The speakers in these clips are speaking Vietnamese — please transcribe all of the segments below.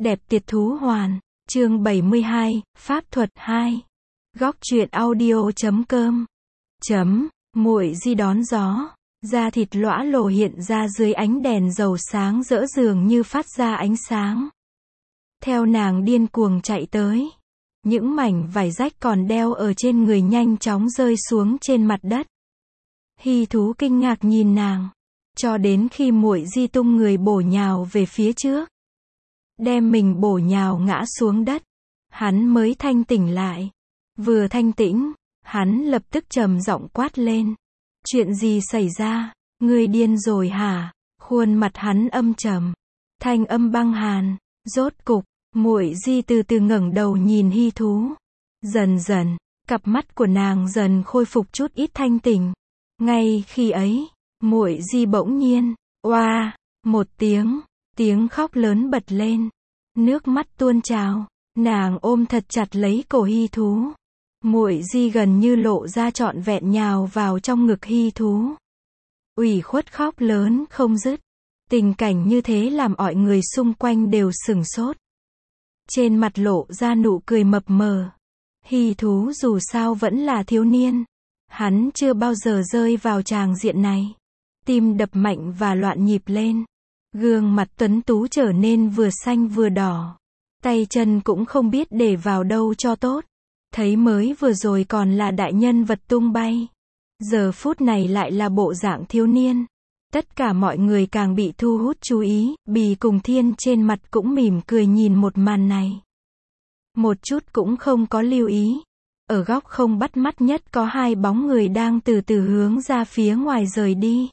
Đẹp tuyệt thú hoàn. Chương 72, Pháp thuật 2. Góc truyện audio.com. Muội Di đón gió. Da thịt lõa lồ hiện ra dưới ánh đèn dầu sáng rỡ dường như phát ra ánh sáng. Theo nàng điên cuồng chạy tới. Những mảnh vải rách còn đeo ở trên người nhanh chóng rơi xuống trên mặt đất. Hy thú kinh ngạc nhìn nàng. Cho đến khi muội Di tung người bổ nhào về phía trước. Đem mình bổ nhào ngã xuống đất. Hắn mới thanh tỉnh lại. Vừa thanh tĩnh, hắn lập tức trầm giọng quát lên. Chuyện gì xảy ra? Ngươi điên rồi hả? Khuôn mặt hắn âm trầm. Thanh âm băng hàn. Rốt cục, muội Di từ từ ngẩng đầu nhìn Hy thú. Dần dần, cặp mắt của nàng dần khôi phục chút ít thanh tỉnh. Ngay khi ấy, muội Di bỗng nhiên, oa, một tiếng khóc lớn bật lên. Nước mắt tuôn trào, nàng ôm thật chặt lấy cổ Hy thú. Muội Di gần như lộ ra trọn vẹn nhào vào trong ngực Hy thú. Ủy khuất khóc lớn không dứt. Tình cảnh như thế làm mọi người xung quanh đều sửng sốt. Trên mặt lộ ra nụ cười mập mờ. Hy thú dù sao vẫn là thiếu niên. Hắn chưa bao giờ rơi vào tràng diện này. Tim đập mạnh và loạn nhịp lên. Gương mặt tuấn tú trở nên vừa xanh vừa đỏ. Tay chân cũng không biết để vào đâu cho tốt. Thấy mới vừa rồi còn là đại nhân vật tung bay. Giờ phút này lại là bộ dạng thiếu niên. Tất cả mọi người càng bị thu hút chú ý. Bì cùng Thiên trên mặt cũng mỉm cười nhìn một màn này. Một chút cũng không có lưu ý. Ở góc không bắt mắt nhất có hai bóng người đang từ từ hướng ra phía ngoài rời đi.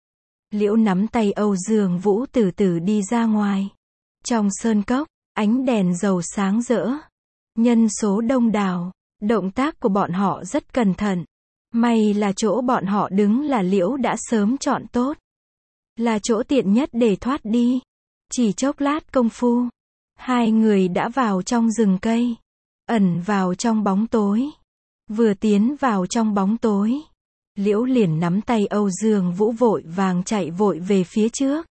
Liễu nắm tay Âu Dương Vũ từ từ đi ra ngoài. Trong sơn cốc, ánh đèn dầu sáng rỡ. Nhân số đông đảo, động tác của bọn họ rất cẩn thận. May là chỗ bọn họ đứng là Liễu đã sớm chọn tốt. Là chỗ tiện nhất để thoát đi. Chỉ chốc lát công phu, hai người đã vào trong rừng cây. Ẩn vào trong bóng tối. Vừa tiến vào trong bóng tối, Liễu liền nắm tay Âu Dương Vũ vội vàng chạy vội về phía trước.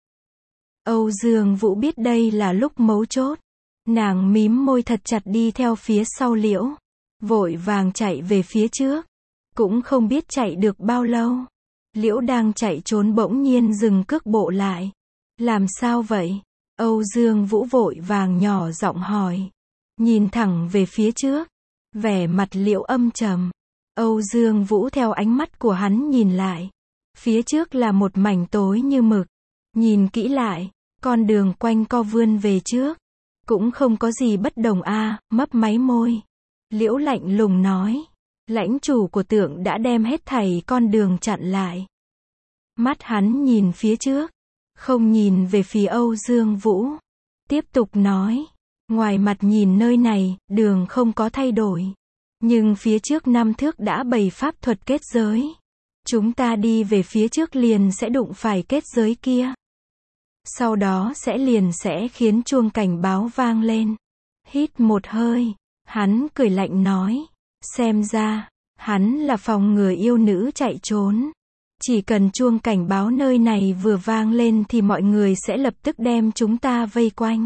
Âu Dương Vũ biết đây là lúc mấu chốt. Nàng mím môi thật chặt đi theo phía sau Liễu. Vội vàng chạy về phía trước. Cũng không biết chạy được bao lâu. Liễu đang chạy trốn bỗng nhiên dừng cước bộ lại. Làm sao vậy? Âu Dương Vũ vội vàng nhỏ giọng hỏi. Nhìn thẳng về phía trước. Vẻ mặt Liễu âm trầm. Âu Dương Vũ theo ánh mắt của hắn nhìn lại. Phía trước là một mảnh tối như mực. Nhìn kỹ lại, con đường quanh co vươn về trước. Cũng không có gì bất đồng mấp máy môi. Liễu lạnh lùng nói. Lãnh chủ của Tượng đã đem hết thảy con đường chặn lại. Mắt hắn nhìn phía trước. Không nhìn về phía Âu Dương Vũ. Tiếp tục nói. Ngoài mặt nhìn nơi này, đường không có thay đổi. Nhưng phía trước 5 thước đã bày pháp thuật kết giới. Chúng ta đi về phía trước liền sẽ đụng phải kết giới kia. Sau đó sẽ khiến chuông cảnh báo vang lên. Hít một hơi. Hắn cười lạnh nói. Xem ra, hắn là phòng ngừa yêu nữ chạy trốn. Chỉ cần chuông cảnh báo nơi này vừa vang lên thì mọi người sẽ lập tức đem chúng ta vây quanh.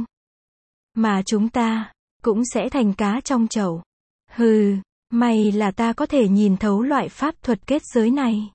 Mà chúng ta, cũng sẽ thành cá trong chậu. Hừ, may là ta có thể nhìn thấu loại pháp thuật kết giới này.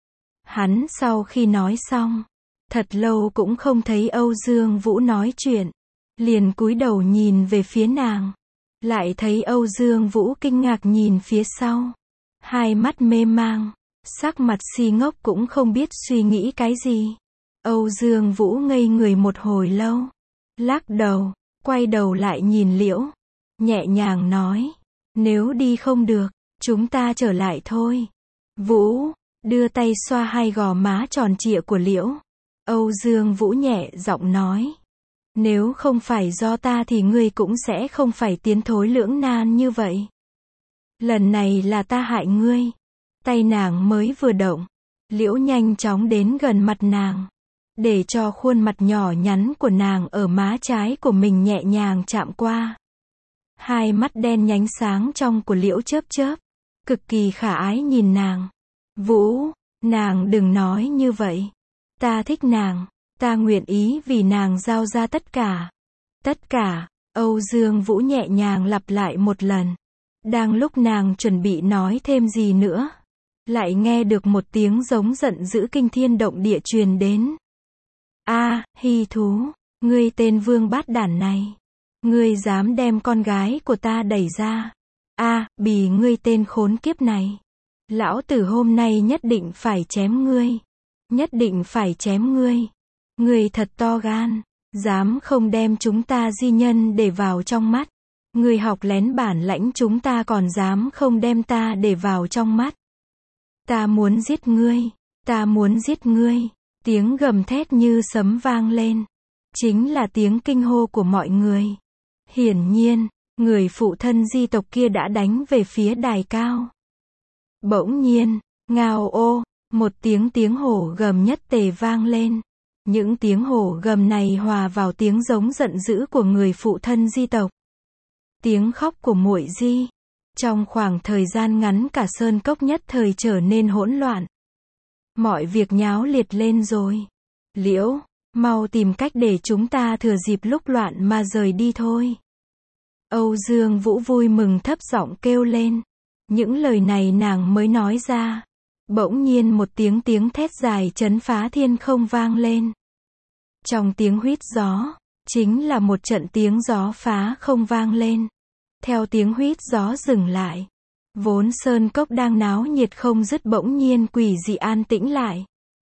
Hắn sau khi nói xong, thật lâu cũng không thấy Âu Dương Vũ nói chuyện. Liền cúi đầu nhìn về phía nàng. Lại thấy Âu Dương Vũ kinh ngạc nhìn phía sau. Hai mắt mê mang, sắc mặt si ngốc cũng không biết suy nghĩ cái gì. Âu Dương Vũ ngây người một hồi lâu. Lắc đầu, quay đầu lại nhìn Liễu. Nhẹ nhàng nói. Nếu đi không được, chúng ta trở lại thôi. Vũ, đưa tay xoa hai gò má tròn trịa của Liễu. Âu Dương Vũ nhẹ giọng nói. Nếu không phải do ta thì ngươi cũng sẽ không phải tiến thối lưỡng nan như vậy. Lần này là ta hại ngươi. Tay nàng mới vừa động. Liễu nhanh chóng đến gần mặt nàng. Để cho khuôn mặt nhỏ nhắn của nàng ở má trái của mình nhẹ nhàng chạm qua. Hai mắt đen nhánh sáng trong của Liễu chớp chớp. Cực kỳ khả ái nhìn nàng. Vũ, nàng đừng nói như vậy. Ta thích nàng. Ta nguyện ý vì nàng giao ra tất cả. Tất cả. Âu Dương Vũ nhẹ nhàng lặp lại một lần. Đang lúc nàng chuẩn bị nói thêm gì nữa, lại nghe được một tiếng giống giận dữ kinh thiên động địa truyền đến. A, Hy Thú, ngươi tên vương bát đản này. Ngươi dám đem con gái của ta đẩy ra. A, bì ngươi tên khốn kiếp này. Lão tử hôm nay nhất định phải chém ngươi. Nhất định phải chém ngươi. Ngươi thật to gan. Dám không đem chúng ta di nhân để vào trong mắt. Ngươi học lén bản lãnh chúng ta còn dám không đem ta để vào trong mắt. Ta muốn giết ngươi. Ta muốn giết ngươi. Tiếng gầm thét như sấm vang lên. Chính là tiếng kinh hô của mọi người. Hiển nhiên, người phụ thân di tộc kia đã đánh về phía đài cao. Bỗng nhiên, ngao ô, một tiếng hổ gầm nhất tề vang lên. Những tiếng hổ gầm này hòa vào tiếng giống giận dữ của người phụ thân di tộc. Tiếng khóc của muội di. Trong khoảng thời gian ngắn cả sơn cốc nhất thời trở nên hỗn loạn. Mọi việc nháo liệt lên rồi. Liễu, mau tìm cách để chúng ta thừa dịp lúc loạn mà rời đi thôi. Âu Dương Vũ vui mừng thấp giọng kêu lên. Những lời này nàng mới nói ra. Bỗng nhiên một tiếng thét dài chấn phá thiên không vang lên. Trong tiếng huýt gió, chính là một trận tiếng gió phá không vang lên. Theo tiếng huýt gió dừng lại. Vốn sơn cốc đang náo nhiệt không dứt bỗng nhiên quỷ dị an tĩnh lại.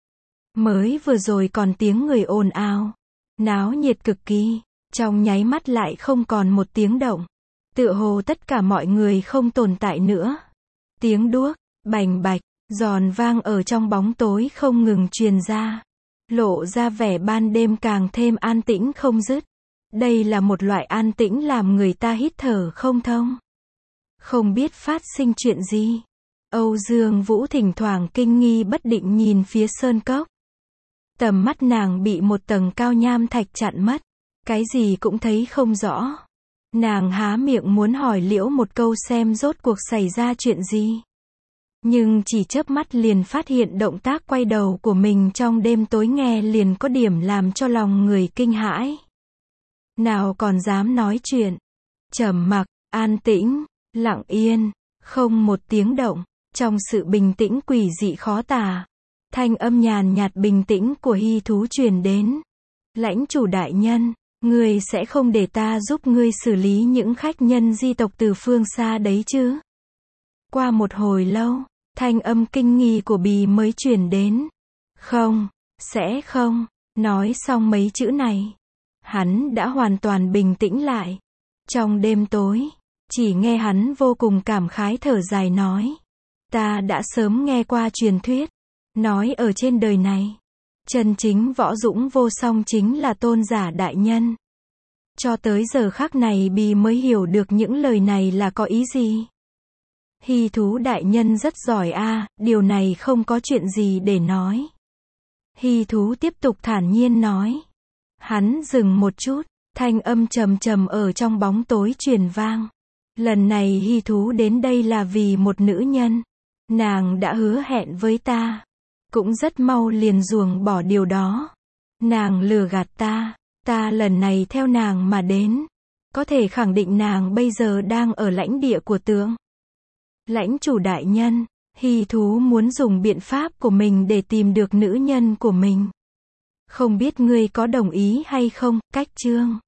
Mới vừa rồi còn tiếng người ồn ào, náo nhiệt cực kỳ, trong nháy mắt lại không còn một tiếng động. Tựa hồ tất cả mọi người không tồn tại nữa. Tiếng đuốc, bành bạch, giòn vang ở trong bóng tối không ngừng truyền ra. Lộ ra vẻ ban đêm càng thêm an tĩnh không dứt. Đây là một loại an tĩnh làm người ta hít thở không thông. Không biết phát sinh chuyện gì. Âu Dương Vũ thỉnh thoảng kinh nghi bất định nhìn phía sơn cốc. Tầm mắt nàng bị một tầng cao nham thạch chặn mất. Cái gì cũng thấy không rõ. Nàng há miệng muốn hỏi Liễu một câu xem rốt cuộc xảy ra chuyện gì. Nhưng chỉ chớp mắt liền phát hiện động tác quay đầu của mình trong đêm tối nghe liền có điểm làm cho lòng người kinh hãi. Nào còn dám nói chuyện. Trầm mặc, an tĩnh, lặng yên, không một tiếng động. Trong sự bình tĩnh quỷ dị khó tả. Thanh âm nhàn nhạt bình tĩnh của Hy Thú truyền đến. Lãnh chủ đại nhân, ngươi sẽ không để ta giúp ngươi xử lý những khách nhân di tộc từ phương xa đấy chứ? Qua một hồi lâu, thanh âm kinh nghi của bì mới truyền đến. Không, sẽ không. Nói xong mấy chữ này, hắn đã hoàn toàn bình tĩnh lại. Trong đêm tối, chỉ nghe hắn vô cùng cảm khái thở dài nói. Ta đã sớm nghe qua truyền thuyết. Nói ở trên đời này, chân chính võ dũng vô song chính là tôn giả đại nhân. Cho tới giờ khắc này bì mới hiểu được những lời này là có ý gì. Hy Thú đại nhân rất giỏi a, điều này không có chuyện gì để nói. Hy Thú tiếp tục thản nhiên nói. Hắn dừng một chút, thanh âm trầm trầm ở trong bóng tối truyền vang. Lần này Hy Thú đến đây là vì một nữ nhân. Nàng đã hứa hẹn với ta. Cũng rất mau liền ruồng bỏ điều đó. Nàng lừa gạt ta. Ta lần này theo nàng mà đến. Có thể khẳng định nàng bây giờ đang ở lãnh địa của tướng. Lãnh chủ đại nhân, Hy Thú muốn dùng biện pháp của mình để tìm được nữ nhân của mình. Không biết ngươi có đồng ý hay không? Cách chương